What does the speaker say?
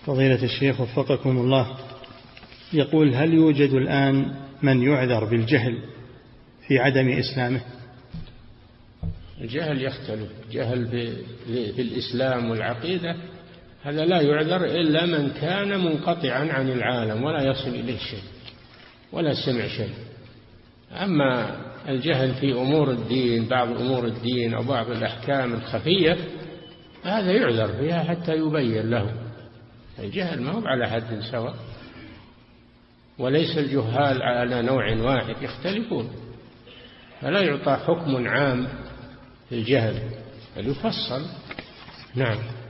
فضيلة الشيخ وفقكم الله، يقول: هل يوجد الآن من يعذر بالجهل في عدم إسلامه؟ الجهل يختلف، جهل بالإسلام والعقيدة هذا لا يعذر إلا من كان منقطعا عن العالم ولا يصل إليه شيء ولا سمع شيء. أما الجهل في أمور الدين، بعض أمور الدين أو بعض الأحكام الخفية، هذا يعذر فيها حتى يبين له. الجهل ما هو على حد سواء، وليس الجهال على نوع واحد، يختلفون، فلا يعطى حكم عام في الجهل بل يفصل. نعم.